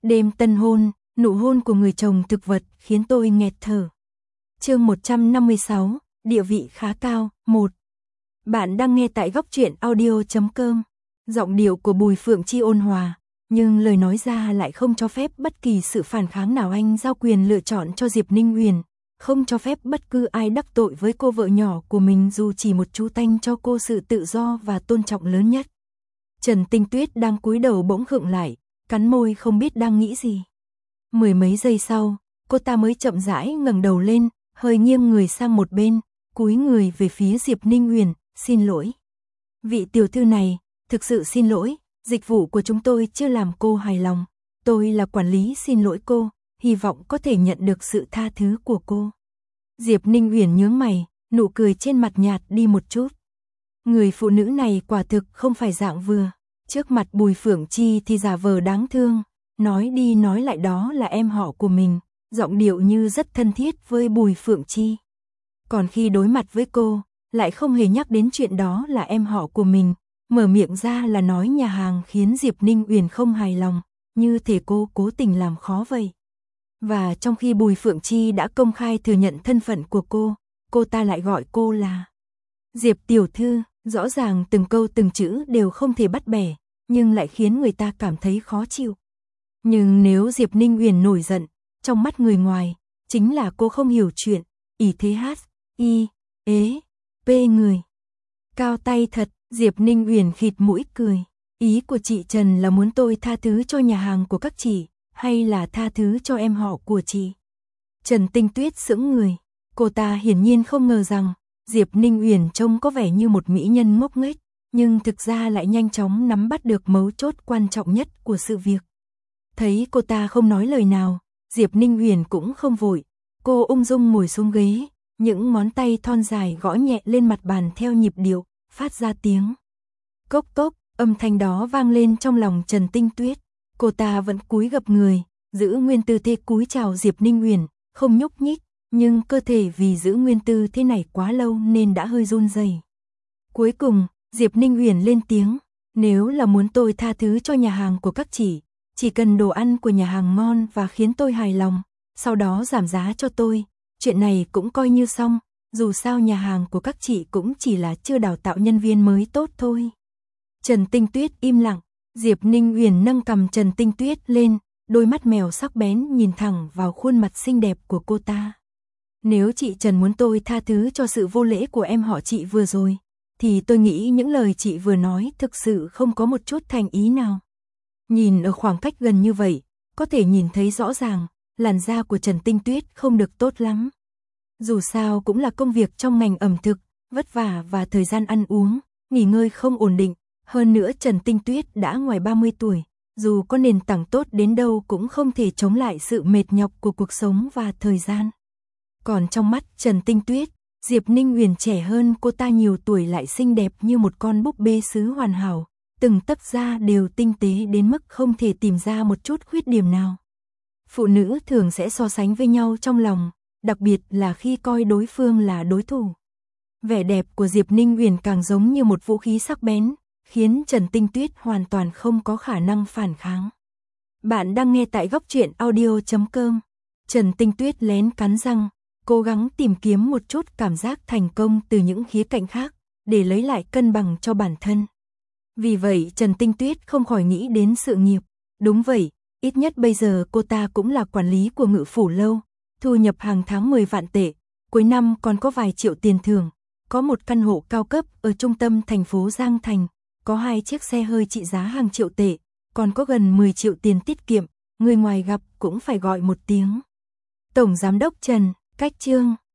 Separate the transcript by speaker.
Speaker 1: Đêm tân hôn, nụ hôn của người chồng thực vật khiến tôi nghẹt thở. Chương 156, địa vị khá cao, 1. Bạn đang nghe tại góc truyện audio.com. Giọng điệu của Bùi Phượng Chi ôn hòa, nhưng lời nói ra lại không cho phép bất kỳ sự phản kháng nào. Anh giao quyền lựa chọn cho Diệp Ninh Uyển, không cho phép bất cứ ai đắc tội với cô vợ nhỏ của mình dù chỉ một chút, tanh cho cô sự tự do và tôn trọng lớn nhất. Trần Tinh Tuyết đang cúi đầu bỗng khựng lại, cắn môi không biết đang nghĩ gì. Mười mấy giây sau, cô ta mới chậm rãi ngẩng đầu lên, hơi nghiêng người sang một bên, cúi người về phía Diệp Ninh Uyển, xin lỗi. Vị tiểu thư này, thực sự xin lỗi, dịch vụ của chúng tôi chưa làm cô hài lòng. Tôi là quản lý, xin lỗi cô, hy vọng có thể nhận được sự tha thứ của cô. Diệp Ninh Uyển nhướng mày, nụ cười trên mặt nhạt đi một chút. Người phụ nữ này quả thực không phải dạng vừa. Trước mặt Bùi Phượng Chi thì giả vờ đáng thương, nói đi nói lại đó là em họ của mình, giọng điệu như rất thân thiết với Bùi Phượng Chi. Còn khi đối mặt với cô, lại không hề nhắc đến chuyện đó là em họ của mình, mở miệng ra là nói nhà hàng khiến Diệp Ninh Uyển không hài lòng, như thể cô cố tình làm khó vậy. Và trong khi Bùi Phượng Chi đã công khai thừa nhận thân phận của cô ta lại gọi cô là Diệp tiểu thư, rõ ràng từng câu từng chữ đều không thể bắt bẻ, nhưng lại khiến người ta cảm thấy khó chịu. Nhưng nếu Diệp Ninh Uyển nổi giận, trong mắt người ngoài, chính là cô không hiểu chuyện, ỷ thế hát, y, ế, pê người. Cao tay thật, Diệp Ninh Uyển khịt mũi cười. Ý của chị Trần là muốn tôi tha thứ cho nhà hàng của các chị, hay là tha thứ cho em họ của chị? Trần Tinh Tuyết sững người, cô ta hiển nhiên không ngờ rằng Diệp Ninh Uyển trông có vẻ như một mỹ nhân ngốc nghếch, nhưng thực ra lại nhanh chóng nắm bắt được mấu chốt quan trọng nhất của sự việc. Thấy cô ta không nói lời nào, Diệp Ninh Uyển cũng không vội, cô ung dung ngồi xuống ghế, những ngón tay thon dài gõ nhẹ lên mặt bàn theo nhịp điệu, phát ra tiếng cốc cốc, âm thanh đó vang lên trong lòng Trần Tinh Tuyết. Cô ta vẫn cúi gập người, giữ nguyên tư thế cúi chào Diệp Ninh Uyển, không nhúc nhích, nhưng cơ thể vì giữ nguyên tư thế này quá lâu nên đã hơi run rẩy. Cuối cùng, Diệp Ninh Uyển lên tiếng, nếu là muốn tôi tha thứ cho nhà hàng của các chị, chỉ cần đồ ăn của nhà hàng ngon và khiến tôi hài lòng, sau đó giảm giá cho tôi, chuyện này cũng coi như xong, dù sao nhà hàng của các chị cũng chỉ là chưa đào tạo nhân viên mới tốt thôi. Trần Tinh Tuyết im lặng, Diệp Ninh Uyển nâng cằm Trần Tinh Tuyết lên, đôi mắt mèo sắc bén nhìn thẳng vào khuôn mặt xinh đẹp của cô ta. Nếu chị Trần muốn tôi tha thứ cho sự vô lễ của em họ chị vừa rồi, thì tôi nghĩ những lời chị vừa nói thực sự không có một chút thành ý nào. Nhìn ở khoảng cách gần như vậy, có thể nhìn thấy rõ ràng, làn da của Trần Tinh Tuyết không được tốt lắm. Dù sao cũng là công việc trong ngành ẩm thực, vất vả và thời gian ăn uống, nghỉ ngơi không ổn định. Hơn nữa Trần Tinh Tuyết đã ngoài 30 tuổi, dù có nền tảng tốt đến đâu cũng không thể chống lại sự mệt nhọc của cuộc sống và thời gian. Còn trong mắt Trần Tinh Tuyết, Diệp Ninh Uyển trẻ hơn cô ta nhiều tuổi lại xinh đẹp như một con búp bê sứ hoàn hảo, từng tấc da đều tinh tế đến mức không thể tìm ra một chút khuyết điểm nào. Phụ nữ thường sẽ so sánh với nhau trong lòng, đặc biệt là khi coi đối phương là đối thủ. Vẻ đẹp của Diệp Ninh Uyển càng giống như một vũ khí sắc bén, khiến Trần Tinh Tuyết hoàn toàn không có khả năng phản kháng. Bạn đang nghe tại góc truyện audio.com. Trần Tinh Tuyết lén cắn răng, cố gắng tìm kiếm một chút cảm giác thành công từ những khía cạnh khác, để lấy lại cân bằng cho bản thân. Vì vậy Trần Tinh Tuyết không khỏi nghĩ đến sự nghiệp. Đúng vậy, ít nhất bây giờ cô ta cũng là quản lý của Ngự Phủ Lâu, thu nhập hàng tháng 10 vạn tệ, cuối năm còn có vài triệu tiền thưởng, có một căn hộ cao cấp ở trung tâm thành phố Giang Thành, có 2 chiếc xe hơi trị giá hàng triệu tệ, còn có gần 10 triệu tiền tiết kiệm, người ngoài gặp cũng phải gọi một tiếng. Tổng Giám đốc Trần, cách chương.